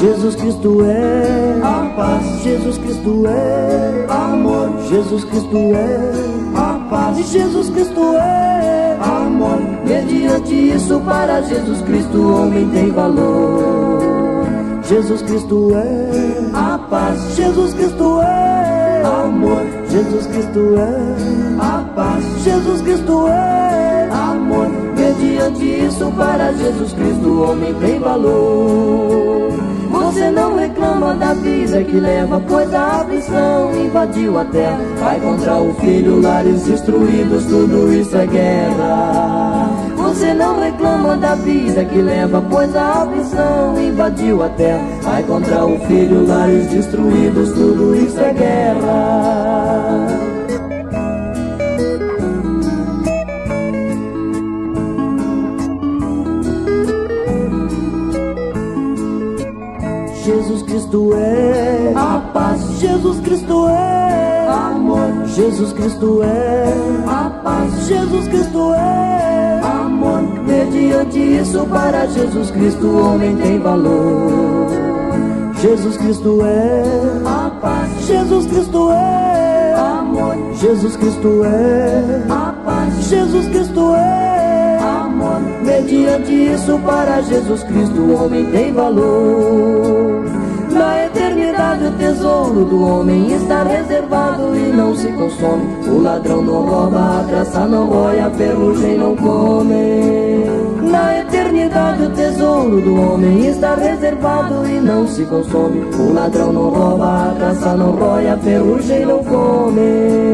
Jesus Cristo é a paz, Jesus Cristo é amor, Jesus Cristo é a paz, Jesus Cristo é amor. Mediante isso, para Jesus Cristo o homem tem valor. Jesus Cristo é a paz, Jesus Cristo é amor, Jesus Cristo é a paz, Jesus Cristo é amor. Mediante isso, para Jesus Cristo o homem tem valor. Você não reclama da vida que leva, pois a aflição invadiu a terra. Vai contra o filho, lares destruídos, tudo isso é guerra. Você não reclama da vida que leva, pois a aflição invadiu a terra. Vai contra o filho, lares destruídos, tudo isso é guerra. Jesus Cristo é a paz, Jesus Cristo é amor, Jesus Cristo é a paz, Jesus Cristo é amor. Mediante isso, para Jesus Cristo o homem tem valor. Jesus Cristo é a paz, Jesus Cristo é amor, Jesus Cristo é a paz, Jesus Cristo é amor. Mediante isso, para Jesus Cristo o homem tem valor. Na eternidade o tesouro do homem está reservado e não se consome. O ladrão não rouba, a traça não rói, a ferrugem não come. Na eternidade o tesouro do homem está reservado e não se consome. O ladrão não rouba, a traça não rói, a ferrugem não come.